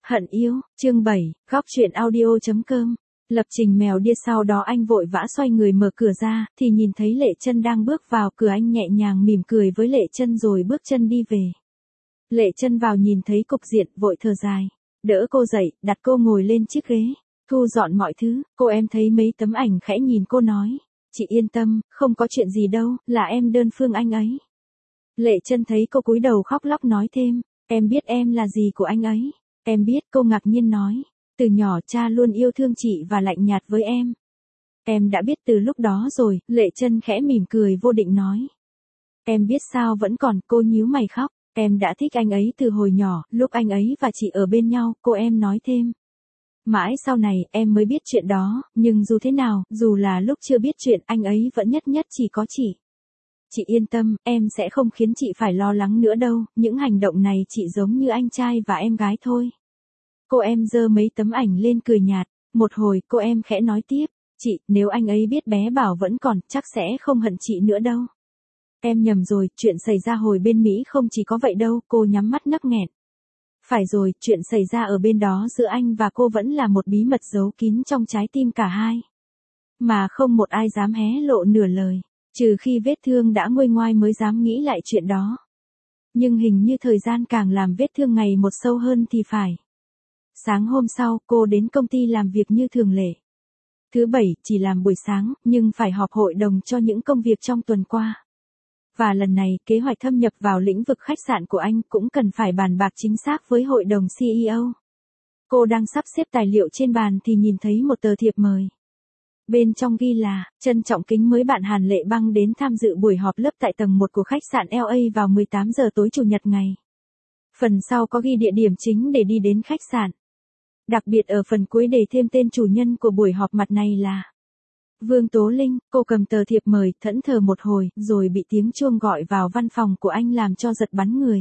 Hận yêu, chương 7, góc truyện audio.com. Lập trình mèo đia sau đó anh vội vã xoay người mở cửa ra, thì nhìn thấy Lệ Chân đang bước vào cửa, anh nhẹ nhàng mỉm cười với Lệ Chân rồi bước chân đi về. Lệ Chân vào nhìn thấy cục diện, vội thở dài, đỡ cô dậy, đặt cô ngồi lên chiếc ghế, thu dọn mọi thứ. Cô em thấy mấy tấm ảnh khẽ nhìn cô nói, chị yên tâm, không có chuyện gì đâu, là em đơn phương anh ấy. Lệ Chân thấy cô cúi đầu khóc lóc nói thêm, em biết em là gì của anh ấy. Em biết, cô ngạc nhiên nói, từ nhỏ cha luôn yêu thương chị và lạnh nhạt với em. Em đã biết từ lúc đó rồi, Lệ Chân khẽ mỉm cười vô định nói. Em biết sao vẫn còn, cô nhíu mày khóc, em đã thích anh ấy từ hồi nhỏ, lúc anh ấy và chị ở bên nhau, cô em nói thêm. Mãi sau này, em mới biết chuyện đó, nhưng dù thế nào, dù là lúc chưa biết chuyện, anh ấy vẫn nhất nhất chỉ có chị. Chị yên tâm, em sẽ không khiến chị phải lo lắng nữa đâu, những hành động này chị giống như anh trai và em gái thôi. Cô em giơ mấy tấm ảnh lên cười nhạt, một hồi cô em khẽ nói tiếp, chị, nếu anh ấy biết bé Bảo vẫn còn, chắc sẽ không hận chị nữa đâu. Em nhầm rồi, chuyện xảy ra hồi bên Mỹ không chỉ có vậy đâu, cô nhắm mắt nấc nghẹn. Phải rồi, chuyện xảy ra ở bên đó giữa anh và cô vẫn là một bí mật giấu kín trong trái tim cả hai. Mà không một ai dám hé lộ nửa lời. Trừ khi vết thương đã nguôi ngoai mới dám nghĩ lại chuyện đó. Nhưng hình như thời gian càng làm vết thương ngày một sâu hơn thì phải. Sáng hôm sau, cô đến công ty làm việc như thường lệ. Thứ bảy, chỉ làm buổi sáng, nhưng phải họp hội đồng cho những công việc trong tuần qua. Và lần này, kế hoạch thâm nhập vào lĩnh vực khách sạn của anh cũng cần phải bàn bạc chính xác với hội đồng CEO. Cô đang sắp xếp tài liệu trên bàn thì nhìn thấy một tờ thiệp mời. Bên trong ghi là, trân trọng kính mời bạn Hàn Lệ Băng đến tham dự buổi họp lớp tại tầng 1 của khách sạn LA vào 18 giờ tối Chủ nhật ngày. Phần sau có ghi địa điểm chính để đi đến khách sạn. Đặc biệt ở phần cuối để thêm tên chủ nhân của buổi họp mặt này là Vương Tố Linh. Cô cầm tờ thiệp mời, thẫn thờ một hồi, rồi bị tiếng chuông gọi vào văn phòng của anh làm cho giật bắn người.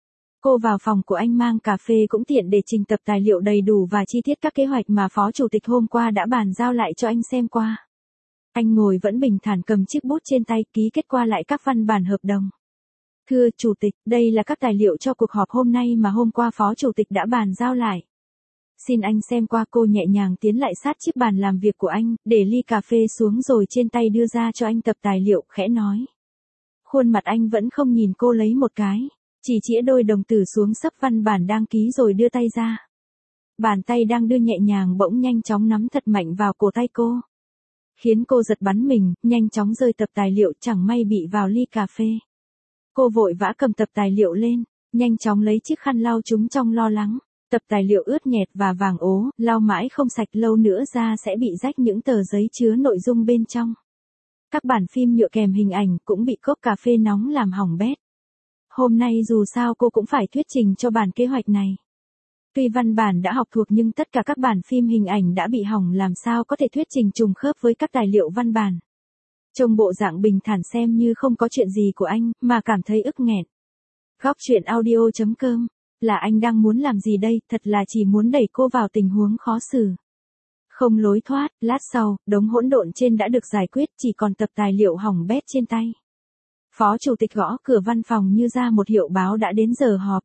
Cô vào phòng của anh mang cà phê cũng tiện để trình tập tài liệu đầy đủ và chi tiết các kế hoạch mà Phó Chủ tịch hôm qua đã bàn giao lại cho anh xem qua. Anh ngồi vẫn bình thản cầm chiếc bút trên tay ký kết qua lại các văn bản hợp đồng. Thưa Chủ tịch, đây là các tài liệu cho cuộc họp hôm nay mà hôm qua Phó Chủ tịch đã bàn giao lại. Xin anh xem qua. Cô nhẹ nhàng tiến lại sát chiếc bàn làm việc của anh, để ly cà phê xuống rồi trên tay đưa ra cho anh tập tài liệu, khẽ nói. Khuôn mặt anh vẫn không nhìn cô lấy một cái. Chỉ chĩa đôi đồng tử xuống sấp văn bản đang ký rồi đưa tay ra. Bàn tay đang đưa nhẹ nhàng bỗng nhanh chóng nắm thật mạnh vào cổ tay cô. Khiến cô giật bắn mình, nhanh chóng rơi tập tài liệu, chẳng may bị vào ly cà phê. Cô vội vã cầm tập tài liệu lên, nhanh chóng lấy chiếc khăn lau chúng trong lo lắng. Tập tài liệu ướt nhẹp và vàng ố, lau mãi không sạch, lâu nữa ra sẽ bị rách những tờ giấy chứa nội dung bên trong. Các bản phim nhựa kèm hình ảnh cũng bị cốc cà phê nóng làm hỏng bét. Hôm nay dù sao cô cũng phải thuyết trình cho bản kế hoạch này. Tuy văn bản đã học thuộc nhưng tất cả các bản phim hình ảnh đã bị hỏng, làm sao có thể thuyết trình trùng khớp với các tài liệu văn bản. Trông bộ dạng bình thản xem như không có chuyện gì của anh, mà cảm thấy ức nghẹn. Góc truyện audio.com. Là anh đang muốn làm gì đây, thật là chỉ muốn đẩy cô vào tình huống khó xử. Không lối thoát, lát sau, đống hỗn độn trên đã được giải quyết, chỉ còn tập tài liệu hỏng bét trên tay. Phó Chủ tịch gõ cửa văn phòng như ra một hiệu báo đã đến giờ họp.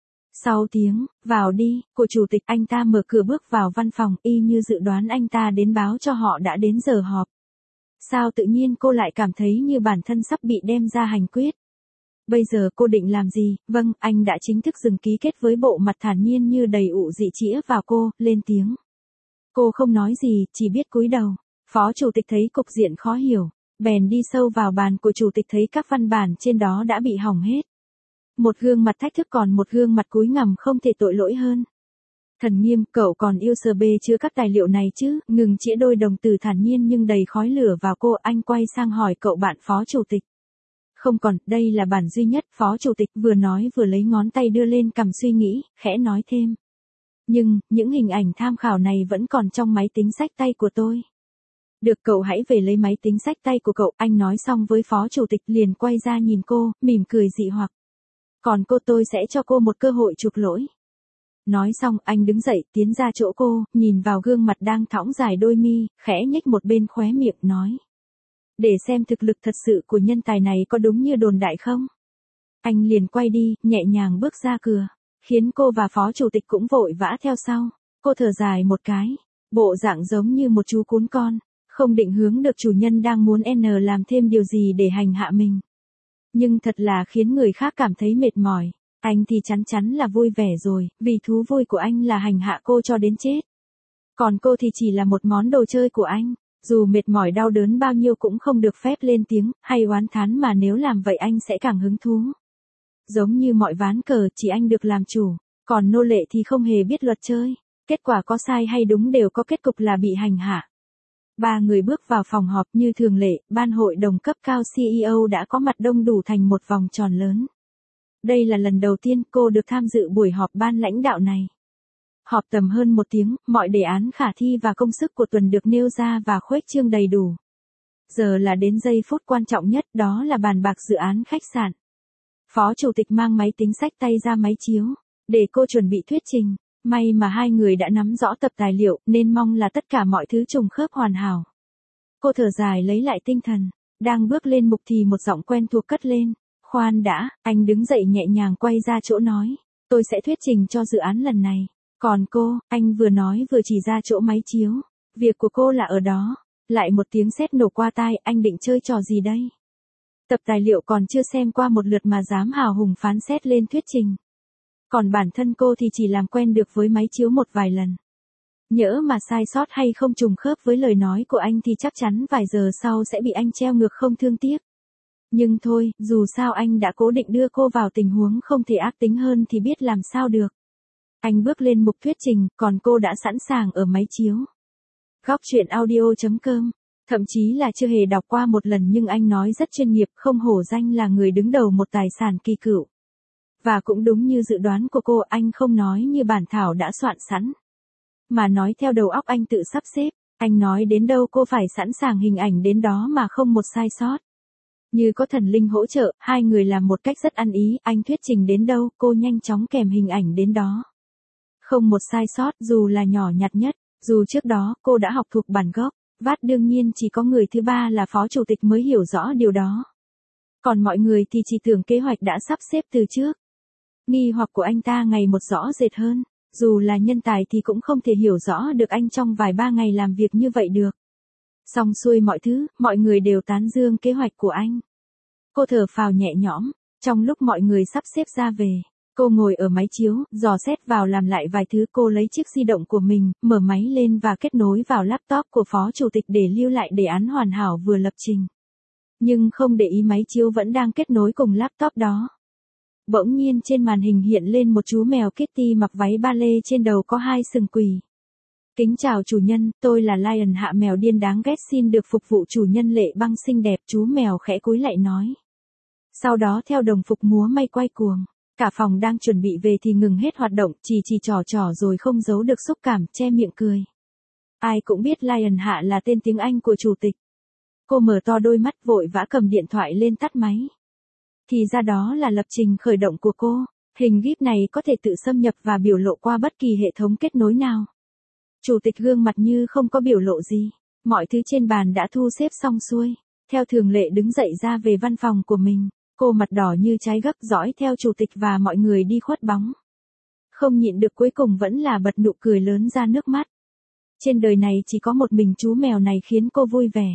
Sau tiếng, vào đi, của Chủ tịch, anh ta mở cửa bước vào văn phòng, y như dự đoán anh ta đến báo cho họ đã đến giờ họp. Sao tự nhiên cô lại cảm thấy như bản thân sắp bị đem ra hành quyết? Bây giờ cô định làm gì? Vâng, anh đã chính thức dừng ký kết với bộ mặt thản nhiên như đầy ụ dị chĩa vào cô, lên tiếng. Cô không nói gì, chỉ biết cúi đầu. Phó Chủ tịch thấy cục diện khó hiểu, bèn đi sâu vào bàn của Chủ tịch, thấy các văn bản trên đó đã bị hỏng hết. Một gương mặt thách thức còn một gương mặt cúi gằm không thể tội lỗi hơn. Thần Nghiêm, cậu còn yêu sờ bê chứa các tài liệu này chứ? Ngừng chĩa đôi đồng tử thản nhiên nhưng đầy khói lửa vào cô, anh quay sang hỏi cậu bạn Phó Chủ tịch. Không còn, đây là bản duy nhất. Phó Chủ tịch vừa nói vừa lấy ngón tay đưa lên cằm suy nghĩ, khẽ nói thêm. Nhưng, những hình ảnh tham khảo này vẫn còn trong máy tính xách tay của tôi. Được, cậu hãy về lấy máy tính xách tay của cậu. Anh nói xong với Phó Chủ tịch liền quay ra nhìn cô, mỉm cười dị hoặc. Còn cô, tôi sẽ cho cô một cơ hội chuộc lỗi. Nói xong, anh đứng dậy, tiến ra chỗ cô, nhìn vào gương mặt đang thõng dài đôi mi, khẽ nhếch một bên khóe miệng, nói. Để xem thực lực thật sự của nhân tài này có đúng như đồn đại không? Anh liền quay đi, nhẹ nhàng bước ra cửa. khiến cô và phó chủ tịch cũng vội vã theo sau. Cô thở dài một cái, bộ dạng giống như một chú cún con, không định hướng được chủ nhân đang muốn làm thêm điều gì để hành hạ mình. Nhưng thật là khiến người khác cảm thấy mệt mỏi. Anh thì chắn chắn là vui vẻ rồi, vì thú vui của anh là hành hạ cô cho đến chết. Còn cô thì chỉ là một món đồ chơi của anh, dù mệt mỏi đau đớn bao nhiêu cũng không được phép lên tiếng, hay oán thán mà nếu làm vậy anh sẽ càng hứng thú. Giống như mọi ván cờ chỉ anh được làm chủ, còn nô lệ thì không hề biết luật chơi, kết quả có sai hay đúng đều có kết cục là bị hành hạ. Ba người bước vào phòng họp như thường lệ, ban hội đồng cấp cao CEO đã có mặt đông đủ thành một vòng tròn lớn. Đây là lần đầu tiên cô được tham dự buổi họp ban lãnh đạo này. Họp tầm hơn 1 tiếng, mọi đề án khả thi và công sức của tuần được nêu ra và khuếch trương đầy đủ. Giờ là đến giây phút quan trọng nhất, đó là bàn bạc dự án khách sạn. Phó chủ tịch mang máy tính xách tay ra máy chiếu, để cô chuẩn bị thuyết trình. May mà hai người đã nắm rõ tập tài liệu, nên mong là tất cả mọi thứ trùng khớp hoàn hảo. Cô thở dài lấy lại tinh thần, đang bước lên mục thì một giọng quen thuộc cất lên. Khoan đã, anh đứng dậy nhẹ nhàng quay ra chỗ nói. Tôi sẽ thuyết trình cho dự án lần này. Còn cô, anh vừa nói vừa chỉ ra chỗ máy chiếu. Việc của cô là ở đó. Lại một tiếng sét nổ qua tai, anh định chơi trò gì đây? Tập tài liệu còn chưa xem qua một lượt mà dám hào hùng phán xét lên thuyết trình. Còn bản thân cô thì chỉ làm quen được với máy chiếu một vài lần. Nhỡ mà sai sót hay không trùng khớp với lời nói của anh thì chắc chắn vài giờ sau sẽ bị anh treo ngược không thương tiếc. Nhưng thôi, dù sao anh đã cố định đưa cô vào tình huống không thể ác tính hơn thì biết làm sao được. Anh bước lên mục thuyết trình, còn cô đã sẵn sàng ở máy chiếu. Góc truyện audio.com. Thậm chí là chưa hề đọc qua một lần nhưng anh nói rất chuyên nghiệp, không hổ danh là người đứng đầu một tài sản kỳ cựu. Và cũng đúng như dự đoán của cô, anh không nói như bản thảo đã soạn sẵn, mà nói theo đầu óc anh tự sắp xếp. Anh nói đến đâu cô phải sẵn sàng hình ảnh đến đó mà không một sai sót. Như có thần linh hỗ trợ, hai người làm một cách rất ăn ý, anh thuyết trình đến đâu, cô nhanh chóng kèm hình ảnh đến đó. Không một sai sót, dù là nhỏ nhặt nhất, dù trước đó cô đã học thuộc bản gốc, đương nhiên chỉ có người thứ ba là phó chủ tịch mới hiểu rõ điều đó. Còn mọi người thì chỉ tưởng kế hoạch đã sắp xếp từ trước. Nghi hoặc của anh ta ngày một rõ rệt hơn, dù là nhân tài thì cũng không thể hiểu rõ được anh trong vài ba ngày làm việc như vậy được. Xong xuôi mọi thứ, mọi người đều tán dương kế hoạch của anh. Cô thở phào nhẹ nhõm, trong lúc mọi người sắp xếp ra về, cô ngồi ở máy chiếu, dò xét vào làm lại vài thứ. Cô lấy chiếc di động của mình, mở máy lên và kết nối vào laptop của phó chủ tịch để lưu lại đề án hoàn hảo vừa lập trình. Nhưng không để ý máy chiếu vẫn đang kết nối cùng laptop đó. Bỗng nhiên trên màn hình hiện lên một chú mèo Kitty mặc váy ba lê, trên đầu có 2 sừng quỳ. Kính chào chủ nhân, tôi là Lion Hạ mèo điên đáng ghét, xin được phục vụ chủ nhân. Lệ Băng xinh đẹp, chú mèo khẽ cúi lại nói. Sau đó theo đồng phục múa may quay cuồng. Cả phòng đang chuẩn bị về thì ngừng hết hoạt động, chỉ trò rồi không giấu được xúc cảm, che miệng cười. Ai cũng biết Lion Hạ là tên tiếng Anh của chủ tịch. Cô mở to đôi mắt vội vã cầm điện thoại lên tắt máy. Thì ra đó là lập trình khởi động của cô. Hình GIF này có thể tự xâm nhập và biểu lộ qua bất kỳ hệ thống kết nối nào. Chủ tịch gương mặt như không có biểu lộ gì. Mọi thứ trên bàn đã thu xếp xong xuôi. Theo thường lệ đứng dậy ra về văn phòng của mình. Cô mặt đỏ như trái gấc dõi theo chủ tịch và mọi người đi khuất bóng. Không nhịn được cuối cùng vẫn là bật nụ cười lớn ra nước mắt. Trên đời này chỉ có một mình chú mèo này khiến cô vui vẻ.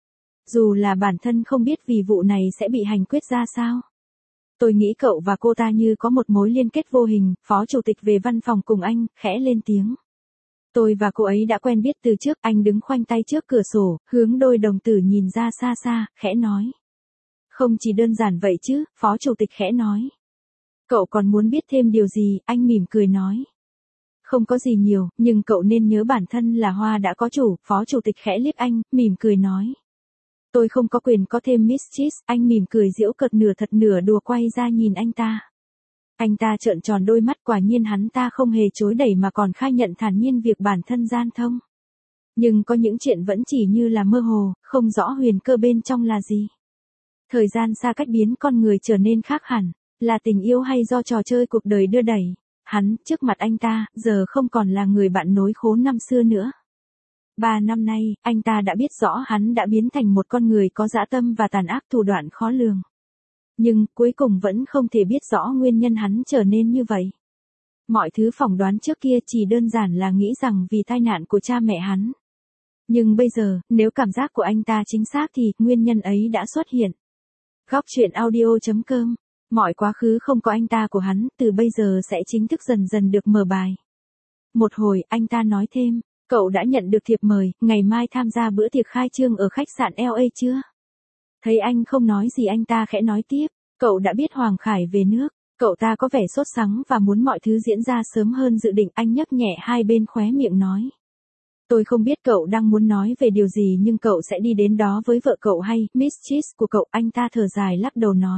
Dù là bản thân không biết vì vụ này sẽ bị hành quyết ra sao. Tôi nghĩ cậu và cô ta như có một mối liên kết vô hình. Phó chủ tịch về văn phòng cùng anh, khẽ lên tiếng. Tôi và cô ấy đã quen biết từ trước. Anh đứng khoanh tay trước cửa sổ, hướng đôi đồng tử nhìn ra xa xa, khẽ nói. Không chỉ đơn giản vậy chứ, phó chủ tịch khẽ nói. Cậu còn muốn biết thêm điều gì, anh mỉm cười nói. Không có gì nhiều, nhưng cậu nên nhớ bản thân là hoa đã có chủ. Phó chủ tịch khẽ liếc anh, mỉm cười nói. Tôi không có quyền có thêm mistress. Anh mỉm cười giễu cợt, nửa thật nửa đùa quay ra nhìn anh ta. Anh ta trợn tròn đôi mắt, quả nhiên hắn ta không hề chối đẩy mà còn khai nhận thản nhiên việc bản thân gian thông. Nhưng có những chuyện vẫn chỉ như là mơ hồ, không rõ huyền cơ bên trong là gì. Thời gian xa cách biến con người trở nên khác hẳn, là tình yêu hay do trò chơi cuộc đời đưa đẩy. Hắn, trước mặt anh ta, giờ không còn là người bạn nối khố năm xưa nữa. 3 năm nay, anh ta đã biết rõ hắn đã biến thành một con người có dã tâm và tàn ác, thủ đoạn khó lường. Nhưng, cuối cùng vẫn không thể biết rõ nguyên nhân hắn trở nên như vậy. Mọi thứ phỏng đoán trước kia chỉ đơn giản là nghĩ rằng vì tai nạn của cha mẹ hắn. Nhưng bây giờ, nếu cảm giác của anh ta chính xác thì nguyên nhân ấy đã xuất hiện. Góc truyện audio.com. Mọi quá khứ không có anh ta của hắn, từ bây giờ sẽ chính thức dần dần được mở bài. Một hồi, anh ta nói thêm, cậu đã nhận được thiệp mời, ngày mai tham gia bữa tiệc khai trương ở khách sạn LA chưa? Thấy anh không nói gì anh ta khẽ nói tiếp, cậu đã biết Hoàng Khải về nước, cậu ta có vẻ sốt sắng và muốn mọi thứ diễn ra sớm hơn dự định. Anh nhấc nhẹ hai bên khóe miệng nói. Tôi không biết cậu đang muốn nói về điều gì nhưng cậu sẽ đi đến đó với vợ cậu hay mistress của cậu. Anh ta thở dài lắc đầu nói.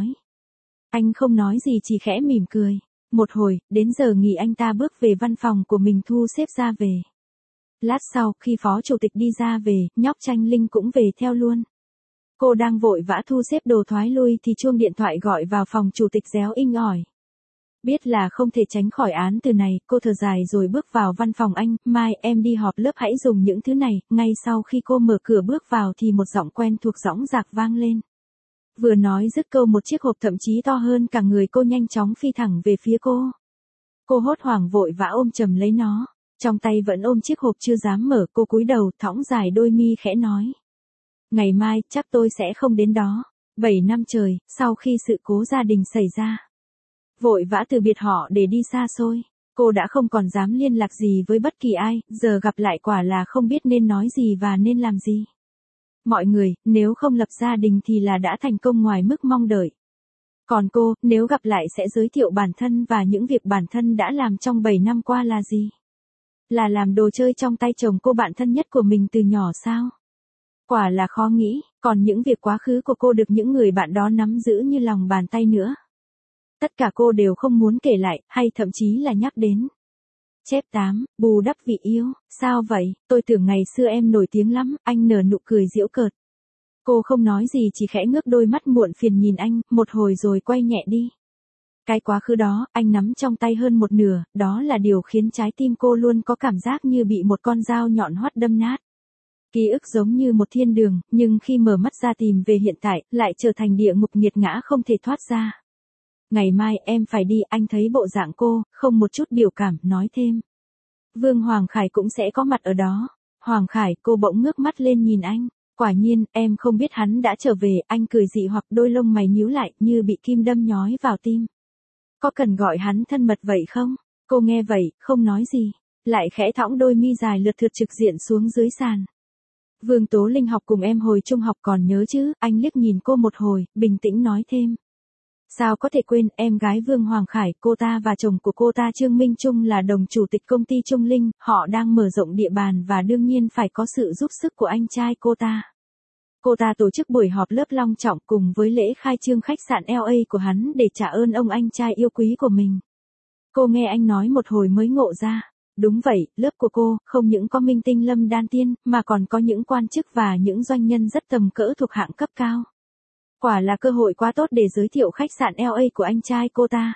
Anh không nói gì chỉ khẽ mỉm cười. Một hồi, đến giờ nghỉ anh ta bước về văn phòng của mình thu xếp ra về. Lát sau, khi phó chủ tịch đi ra về, nhóc Tranh Linh cũng về theo luôn. Cô đang vội vã thu xếp đồ thoái lui thì chuông điện thoại gọi vào phòng chủ tịch réo inh ỏi. Biết là không thể tránh khỏi án từ này, cô thở dài rồi bước vào văn phòng anh. Mai, em đi họp lớp hãy dùng những thứ này. Ngay sau khi cô mở cửa bước vào thì một giọng quen thuộc dõng dạc vang lên. Vừa nói dứt câu một chiếc hộp thậm chí to hơn cả người cô nhanh chóng phi thẳng về phía cô. Cô hốt hoảng vội vã ôm chầm lấy nó. Trong tay vẫn ôm chiếc hộp chưa dám mở, cô cúi đầu thõng dài đôi mi khẽ nói. Ngày mai, chắc tôi sẽ không đến đó. 7 năm trời, sau khi sự cố gia đình xảy ra. Vội vã từ biệt họ để đi xa xôi. Cô đã không còn dám liên lạc gì với bất kỳ ai, giờ gặp lại quả là không biết nên nói gì và nên làm gì. Mọi người, nếu không lập gia đình thì là đã thành công ngoài mức mong đợi. Còn cô, nếu gặp lại sẽ giới thiệu bản thân và những việc bản thân đã làm trong 7 năm qua là gì? Là làm đồ chơi trong tay chồng cô bạn thân nhất của mình từ nhỏ sao? Quả là khó nghĩ, còn những việc quá khứ của cô được những người bạn đó nắm giữ như lòng bàn tay nữa. Tất cả cô đều không muốn kể lại, hay thậm chí là nhắc đến. Chép 8, bù đắp vị yêu, sao vậy, tôi tưởng ngày xưa em nổi tiếng lắm, anh nở nụ cười giễu cợt. Cô không nói gì chỉ khẽ ngước đôi mắt muộn phiền nhìn anh, một hồi rồi quay nhẹ đi. Cái quá khứ đó, anh nắm trong tay hơn một nửa, đó là điều khiến trái tim cô luôn có cảm giác như bị một con dao nhọn hoắt đâm nát. Ký ức giống như một thiên đường, nhưng khi mở mắt ra tìm về hiện tại, lại trở thành địa ngục nghiệt ngã không thể thoát ra. Ngày mai em phải đi, anh thấy bộ dạng cô, không một chút biểu cảm, nói thêm. Vương Hoàng Khải cũng sẽ có mặt ở đó. Hoàng Khải, cô bỗng ngước mắt lên nhìn anh. Quả nhiên, em không biết hắn đã trở về, anh cười dị hoặc đôi lông mày nhíu lại như bị kim đâm nhói vào tim. Có cần gọi hắn thân mật vậy không? Cô nghe vậy, không nói gì. Lại khẽ thõng đôi mi dài lượt thượt trực diện xuống dưới sàn. Vương Tố Linh học cùng em hồi trung học còn nhớ chứ, anh liếc nhìn cô một hồi, bình tĩnh nói thêm. Sao có thể quên, em gái Vương Hoàng Khải, cô ta và chồng của cô ta Trương Minh Trung là đồng chủ tịch công ty Trung Linh, họ đang mở rộng địa bàn và đương nhiên phải có sự giúp sức của anh trai cô ta. Cô ta tổ chức buổi họp lớp long trọng cùng với lễ khai trương khách sạn LA của hắn để trả ơn ông anh trai yêu quý của mình. Cô nghe anh nói một hồi mới ngộ ra. Đúng vậy, lớp của cô, không những có minh tinh Lâm Đan Tiên, mà còn có những quan chức và những doanh nhân rất tầm cỡ thuộc hạng cấp cao. Quả là cơ hội quá tốt để giới thiệu khách sạn LA của anh trai cô ta.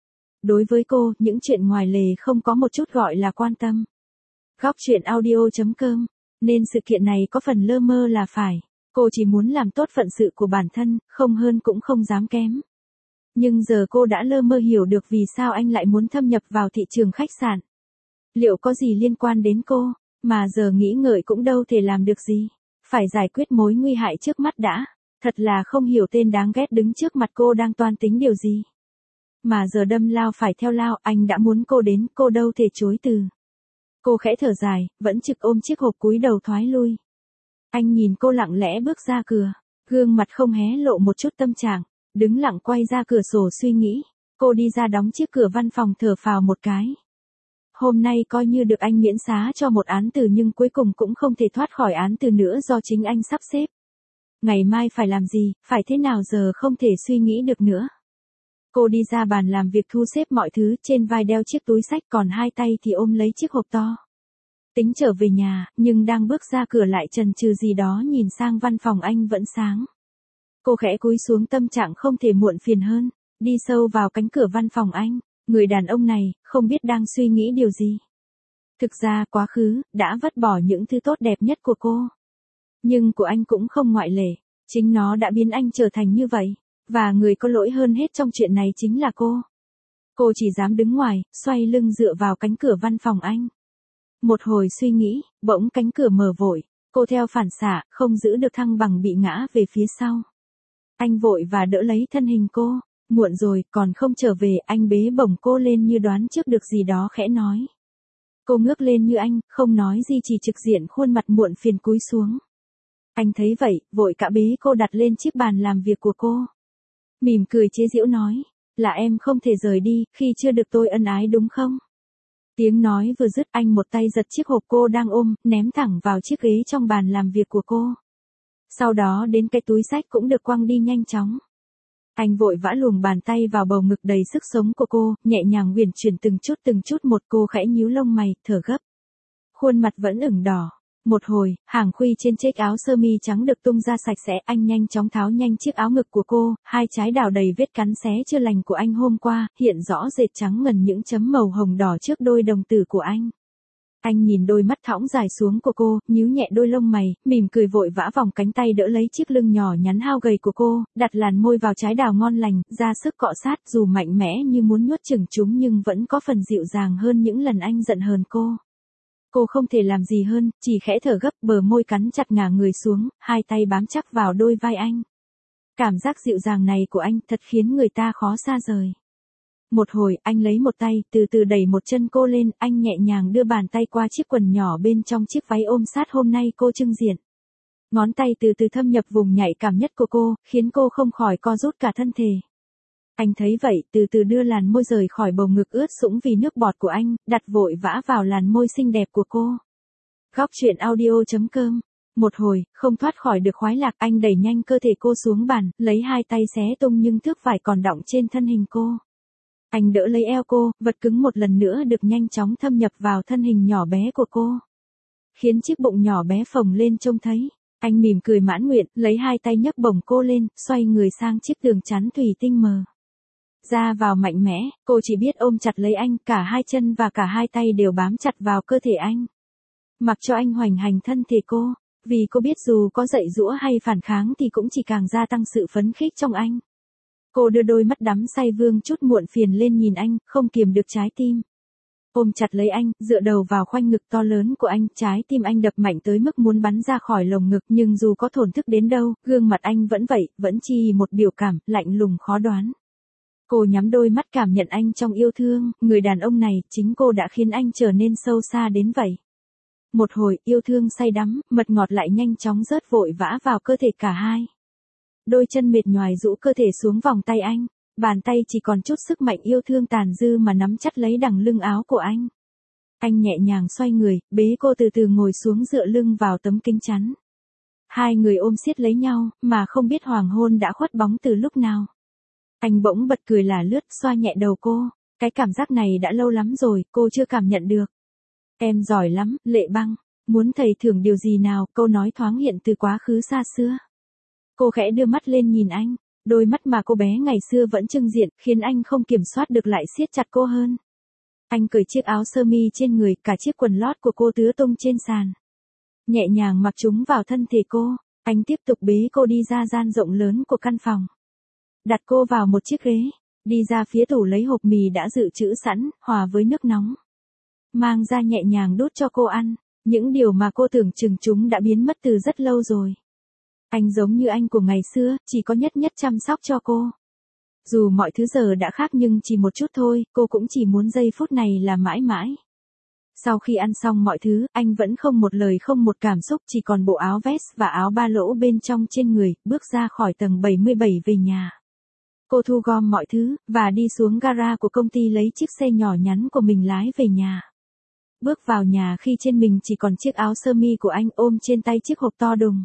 Đối với cô, những chuyện ngoài lề không có một chút gọi là quan tâm. Góc truyện audio.com. Nên sự kiện này có phần lơ mơ là phải. Cô chỉ muốn làm tốt phận sự của bản thân, không hơn cũng không dám kém. Nhưng giờ cô đã lơ mơ hiểu được vì sao anh lại muốn thâm nhập vào thị trường khách sạn. Liệu có gì liên quan đến cô, mà giờ nghĩ ngợi cũng đâu thể làm được gì. Phải giải quyết mối nguy hại trước mắt đã. Thật là không hiểu tên đáng ghét đứng trước mặt cô đang toan tính điều gì. Mà giờ đâm lao phải theo lao, anh đã muốn cô đến, cô đâu thể chối từ. Cô khẽ thở dài, vẫn trực ôm chiếc hộp cúi đầu thoái lui. Anh nhìn cô lặng lẽ bước ra cửa, gương mặt không hé lộ một chút tâm trạng, đứng lặng quay ra cửa sổ suy nghĩ. Cô đi ra đóng chiếc cửa văn phòng thở phào một cái. Hôm nay coi như được anh miễn xá cho một án tử nhưng cuối cùng cũng không thể thoát khỏi án tử nữa do chính anh sắp xếp. Ngày mai phải làm gì, phải thế nào giờ không thể suy nghĩ được nữa. Cô đi ra bàn làm việc thu xếp mọi thứ, trên vai đeo chiếc túi xách còn hai tay thì ôm lấy chiếc hộp to. Tính trở về nhà, nhưng đang bước ra cửa lại chần chừ gì đó nhìn sang văn phòng anh vẫn sáng. Cô khẽ cúi xuống tâm trạng không thể muộn phiền hơn, đi sâu vào cánh cửa văn phòng anh, người đàn ông này, không biết đang suy nghĩ điều gì. Thực ra quá khứ, đã vứt bỏ những thứ tốt đẹp nhất của cô. Nhưng của anh cũng không ngoại lệ, chính nó đã biến anh trở thành như vậy, và người có lỗi hơn hết trong chuyện này chính là cô. Cô chỉ dám đứng ngoài, xoay lưng dựa vào cánh cửa văn phòng anh. Một hồi suy nghĩ, bỗng cánh cửa mở vội, cô theo phản xạ, không giữ được thăng bằng bị ngã về phía sau. Anh vội và đỡ lấy thân hình cô, muộn rồi, còn không trở về, anh bế bổng cô lên như đoán trước được gì đó khẽ nói. Cô ngước lên như anh, không nói gì chỉ trực diện khuôn mặt muộn phiền cúi xuống. Anh thấy vậy, vội cả bế cô đặt lên chiếc bàn làm việc của cô. Mỉm cười chế giễu nói, là em không thể rời đi, khi chưa được tôi ân ái đúng không? Tiếng nói vừa dứt anh một tay giật chiếc hộp cô đang ôm, ném thẳng vào chiếc ghế trong bàn làm việc của cô. Sau đó đến cái túi xách cũng được quăng đi nhanh chóng. Anh vội vã luồng bàn tay vào bầu ngực đầy sức sống của cô, nhẹ nhàng uyển chuyển từng chút một, cô khẽ nhíu lông mày, thở gấp. Khuôn mặt vẫn ửng đỏ. Một hồi, hàng khuy trên chiếc áo sơ mi trắng được tung ra sạch sẽ, anh nhanh chóng tháo nhanh chiếc áo ngực của cô, hai trái đào đầy vết cắn xé chưa lành của anh hôm qua, hiện rõ rệt trắng ngần những chấm màu hồng đỏ trước đôi đồng tử của anh. Anh nhìn đôi mắt thõng dài xuống của cô, nhíu nhẹ đôi lông mày, mỉm cười vội vã vòng cánh tay đỡ lấy chiếc lưng nhỏ nhắn hao gầy của cô, đặt làn môi vào trái đào ngon lành, ra sức cọ sát, dù mạnh mẽ như muốn nuốt chửng chúng nhưng vẫn có phần dịu dàng hơn những lần anh giận hờn cô. Cô không thể làm gì hơn, chỉ khẽ thở gấp, bờ môi cắn chặt ngả người xuống, hai tay bám chắc vào đôi vai anh. Cảm giác dịu dàng này của anh thật khiến người ta khó xa rời. Một hồi, anh lấy một tay, từ từ đẩy một chân cô lên, anh nhẹ nhàng đưa bàn tay qua chiếc quần nhỏ bên trong chiếc váy ôm sát hôm nay cô trưng diện. Ngón tay từ từ thâm nhập vùng nhạy cảm nhất của cô, khiến cô không khỏi co rút cả thân thể. Anh thấy vậy, từ từ đưa làn môi rời khỏi bầu ngực ướt sũng vì nước bọt của anh, đặt vội vã vào làn môi xinh đẹp của cô. Góc truyện audio.com. Một hồi, không thoát khỏi được khoái lạc, anh đẩy nhanh cơ thể cô xuống bàn, lấy hai tay xé tung những thước vải còn đọng trên thân hình cô. Anh đỡ lấy eo cô, vật cứng một lần nữa được nhanh chóng thâm nhập vào thân hình nhỏ bé của cô. Khiến chiếc bụng nhỏ bé phồng lên trông thấy. Anh mỉm cười mãn nguyện, lấy hai tay nhấc bổng cô lên, xoay người sang chiếc tường chắn thủy tinh mờ. Ra vào mạnh mẽ, cô chỉ biết ôm chặt lấy anh, cả hai chân và cả hai tay đều bám chặt vào cơ thể anh. Mặc cho anh hoành hành thân thể cô, vì cô biết dù có dậy giũa hay phản kháng thì cũng chỉ càng gia tăng sự phấn khích trong anh. Cô đưa đôi mắt đắm say vương chút muộn phiền lên nhìn anh, không kiềm được trái tim. Ôm chặt lấy anh, dựa đầu vào khoanh ngực to lớn của anh, trái tim anh đập mạnh tới mức muốn bắn ra khỏi lồng ngực, nhưng dù có thổn thức đến đâu, gương mặt anh vẫn vậy, vẫn chỉ một biểu cảm, lạnh lùng khó đoán. Cô nhắm đôi mắt cảm nhận anh trong yêu thương, người đàn ông này, chính cô đã khiến anh trở nên sâu xa đến vậy. Một hồi, yêu thương say đắm, mật ngọt lại nhanh chóng rớt vội vã vào cơ thể cả hai. Đôi chân mệt nhoài rũ cơ thể xuống vòng tay anh, bàn tay chỉ còn chút sức mạnh yêu thương tàn dư mà nắm chặt lấy đằng lưng áo của anh. Anh nhẹ nhàng xoay người, bế cô từ từ ngồi xuống dựa lưng vào tấm kính chắn. Hai người ôm siết lấy nhau, mà không biết hoàng hôn đã khuất bóng từ lúc nào. Anh bỗng bật cười là lướt, xoa nhẹ đầu cô. Cái cảm giác này đã lâu lắm rồi, cô chưa cảm nhận được. Em giỏi lắm, Lệ Băng. Muốn thầy thưởng điều gì nào, câu nói thoáng hiện từ quá khứ xa xưa. Cô khẽ đưa mắt lên nhìn anh. Đôi mắt mà cô bé ngày xưa vẫn trưng diện, khiến anh không kiểm soát được lại siết chặt cô hơn. Anh cởi chiếc áo sơ mi trên người, cả chiếc quần lót của cô tứa tung trên sàn. Nhẹ nhàng mặc chúng vào thân thể cô. Anh tiếp tục bế cô đi ra gian rộng lớn của căn phòng. Đặt cô vào một chiếc ghế, đi ra phía tủ lấy hộp mì đã dự trữ sẵn, hòa với nước nóng. Mang ra nhẹ nhàng đút cho cô ăn, những điều mà cô tưởng chừng chúng đã biến mất từ rất lâu rồi. Anh giống như anh của ngày xưa, chỉ có nhất chăm sóc cho cô. Dù mọi thứ giờ đã khác nhưng chỉ một chút thôi, cô cũng chỉ muốn giây phút này là mãi mãi. Sau khi ăn xong mọi thứ, anh vẫn không một lời không một cảm xúc, chỉ còn bộ áo vest và áo ba lỗ bên trong trên người, bước ra khỏi tầng 77 về nhà. Cô thu gom mọi thứ, và đi xuống gara của công ty lấy chiếc xe nhỏ nhắn của mình lái về nhà. Bước vào nhà khi trên mình chỉ còn chiếc áo sơ mi của anh, ôm trên tay chiếc hộp to đùng.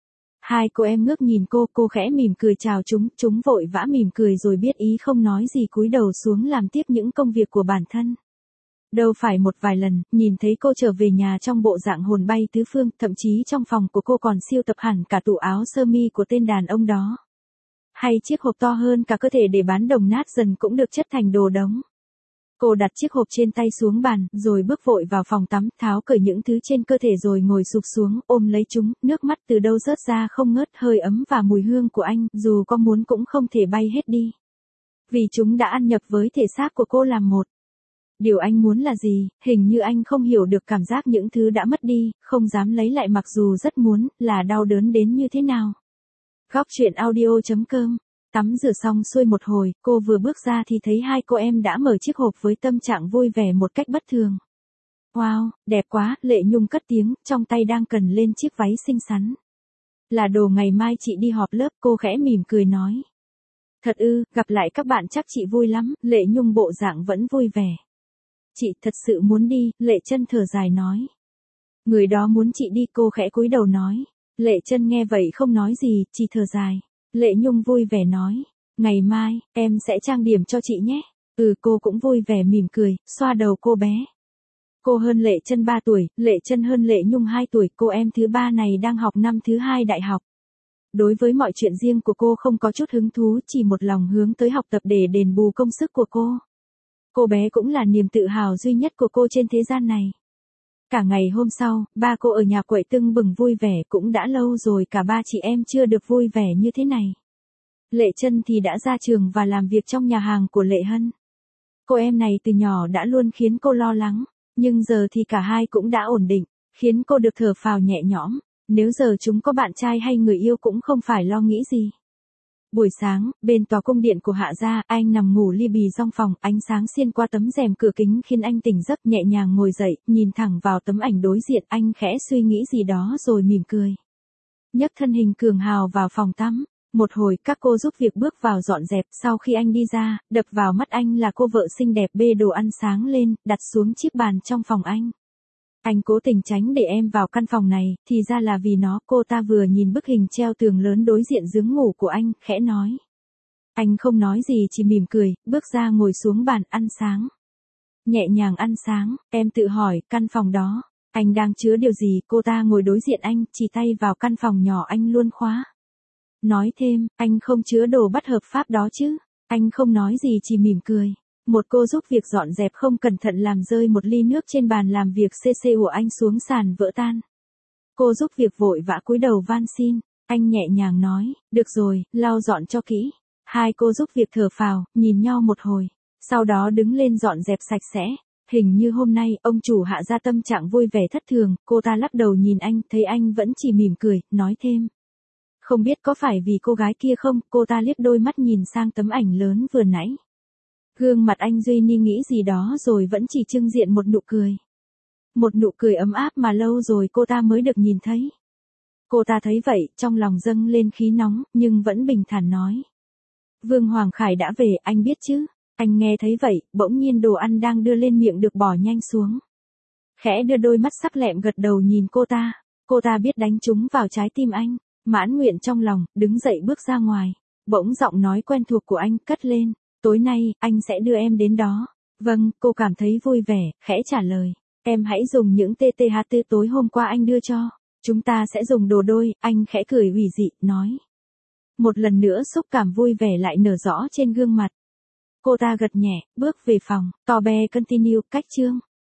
Hai cô em ngước nhìn cô khẽ mỉm cười chào chúng vội vã mỉm cười rồi biết ý không nói gì cúi đầu xuống làm tiếp những công việc của bản thân. Đâu phải một vài lần, nhìn thấy cô trở về nhà trong bộ dạng hồn bay tứ phương, thậm chí trong phòng của cô còn siêu tập hẳn cả tủ áo sơ mi của tên đàn ông đó. Hay chiếc hộp to hơn cả cơ thể để bán đồng nát dần cũng được chất thành đồ đống. Cô đặt chiếc hộp trên tay xuống bàn, rồi bước vội vào phòng tắm, tháo cởi những thứ trên cơ thể rồi ngồi sụp xuống, ôm lấy chúng, nước mắt từ đâu rớt ra không ngớt, hơi ấm và mùi hương của anh, dù có muốn cũng không thể bay hết đi. Vì chúng đã ăn nhập với thể xác của cô làm một. Điều anh muốn là gì, hình như anh không hiểu được cảm giác những thứ đã mất đi, không dám lấy lại mặc dù rất muốn, là đau đớn đến như thế nào. Góc truyện audio.com. Tắm rửa xong xuôi một hồi, cô vừa bước ra thì thấy hai cô em đã mở chiếc hộp với tâm trạng vui vẻ một cách bất thường. Wow, đẹp quá, Lệ Nhung cất tiếng, trong tay đang cần lên chiếc váy xinh xắn. Là đồ ngày mai chị đi họp lớp, cô khẽ mỉm cười nói. Thật ư, gặp lại các bạn chắc chị vui lắm, Lệ Nhung bộ dạng vẫn vui vẻ. Chị thật sự muốn đi, Lệ Chân thở dài nói. Người đó muốn chị đi, cô khẽ cúi đầu nói. Lệ Chân nghe vậy không nói gì, chỉ thở dài. Lệ Nhung vui vẻ nói. Ngày mai, em sẽ trang điểm cho chị nhé. Cô cũng vui vẻ mỉm cười, xoa đầu cô bé. Cô hơn Lệ Chân 3 tuổi, Lệ Chân hơn Lệ Nhung 2 tuổi, cô em thứ ba này đang học năm thứ 2 đại học. Đối với mọi chuyện riêng của cô không có chút hứng thú, chỉ một lòng hướng tới học tập để đền bù công sức của cô. Cô bé cũng là niềm tự hào duy nhất của cô trên thế gian này. Cả ngày hôm sau, ba cô ở nhà quậy tưng bừng vui vẻ, cũng đã lâu rồi cả ba chị em chưa được vui vẻ như thế này. Lệ Chân thì đã ra trường và làm việc trong nhà hàng của Lệ Hân. Cô em này từ nhỏ đã luôn khiến cô lo lắng, nhưng giờ thì cả hai cũng đã ổn định, khiến cô được thở phào nhẹ nhõm. Nếu giờ chúng có bạn trai hay người yêu cũng không phải lo nghĩ gì. Buổi sáng, bên tòa cung điện của Hạ gia, anh nằm ngủ li bì trong phòng, ánh sáng xuyên qua tấm rèm cửa kính khiến anh tỉnh giấc, nhẹ nhàng ngồi dậy, nhìn thẳng vào tấm ảnh đối diện, anh khẽ suy nghĩ gì đó rồi mỉm cười. Nhấc thân hình cường hào vào phòng tắm. Một hồi các cô giúp việc bước vào dọn dẹp, sau khi anh đi ra, đập vào mắt anh là cô vợ xinh đẹp bê đồ ăn sáng lên, đặt xuống chiếc bàn trong phòng anh. Anh cố tình tránh để em vào căn phòng này, thì ra là vì nó. Cô ta vừa nhìn bức hình treo tường lớn đối diện giường ngủ của anh, khẽ nói. Anh không nói gì, chỉ mỉm cười, bước ra ngồi xuống bàn ăn sáng. Nhẹ nhàng ăn sáng, em tự hỏi, căn phòng đó, anh đang chứa điều gì? Cô ta ngồi đối diện anh, chỉ tay vào căn phòng nhỏ anh luôn khóa. Nói thêm, anh không chứa đồ bất hợp pháp đó chứ? Anh không nói gì, chỉ mỉm cười. Một cô giúp việc dọn dẹp không cẩn thận làm rơi một ly nước trên bàn làm việc CC của anh xuống sàn vỡ tan. Cô giúp việc vội vã cúi đầu van xin. Anh nhẹ nhàng nói, được rồi, lau dọn cho kỹ. Hai cô giúp việc thở phào, nhìn nhau một hồi. Sau đó đứng lên dọn dẹp sạch sẽ. Hình như hôm nay, ông chủ Hạ gia tâm trạng vui vẻ thất thường. Cô ta lắc đầu nhìn anh, thấy anh vẫn chỉ mỉm cười, nói thêm. Không biết có phải vì cô gái kia không? Cô ta liếc đôi mắt nhìn sang tấm ảnh lớn vừa nãy. Gương mặt anh Duy Ni nghĩ gì đó rồi vẫn chỉ trưng diện một nụ cười. Một nụ cười ấm áp mà lâu rồi cô ta mới được nhìn thấy. Cô ta thấy vậy, trong lòng dâng lên khí nóng, nhưng vẫn bình thản nói. Vương Hoàng Khải đã về, anh biết chứ? Anh nghe thấy vậy, bỗng nhiên đồ ăn đang đưa lên miệng được bỏ nhanh xuống. Khẽ đưa đôi mắt sắc lẹm gật đầu nhìn cô ta. Cô ta biết đánh trúng vào trái tim anh. Mãn nguyện trong lòng, đứng dậy bước ra ngoài. Bỗng giọng nói quen thuộc của anh cất lên. Tối nay, anh sẽ đưa em đến đó. Vâng, cô cảm thấy vui vẻ, khẽ trả lời. Em hãy dùng những TTH tối hôm qua anh đưa cho. Chúng ta sẽ dùng đồ đôi, anh khẽ cười ủy dị, nói. Một lần nữa xúc cảm vui vẻ lại nở rõ trên gương mặt. Cô ta gật nhẹ, bước về phòng. Tò be continue, cách chương.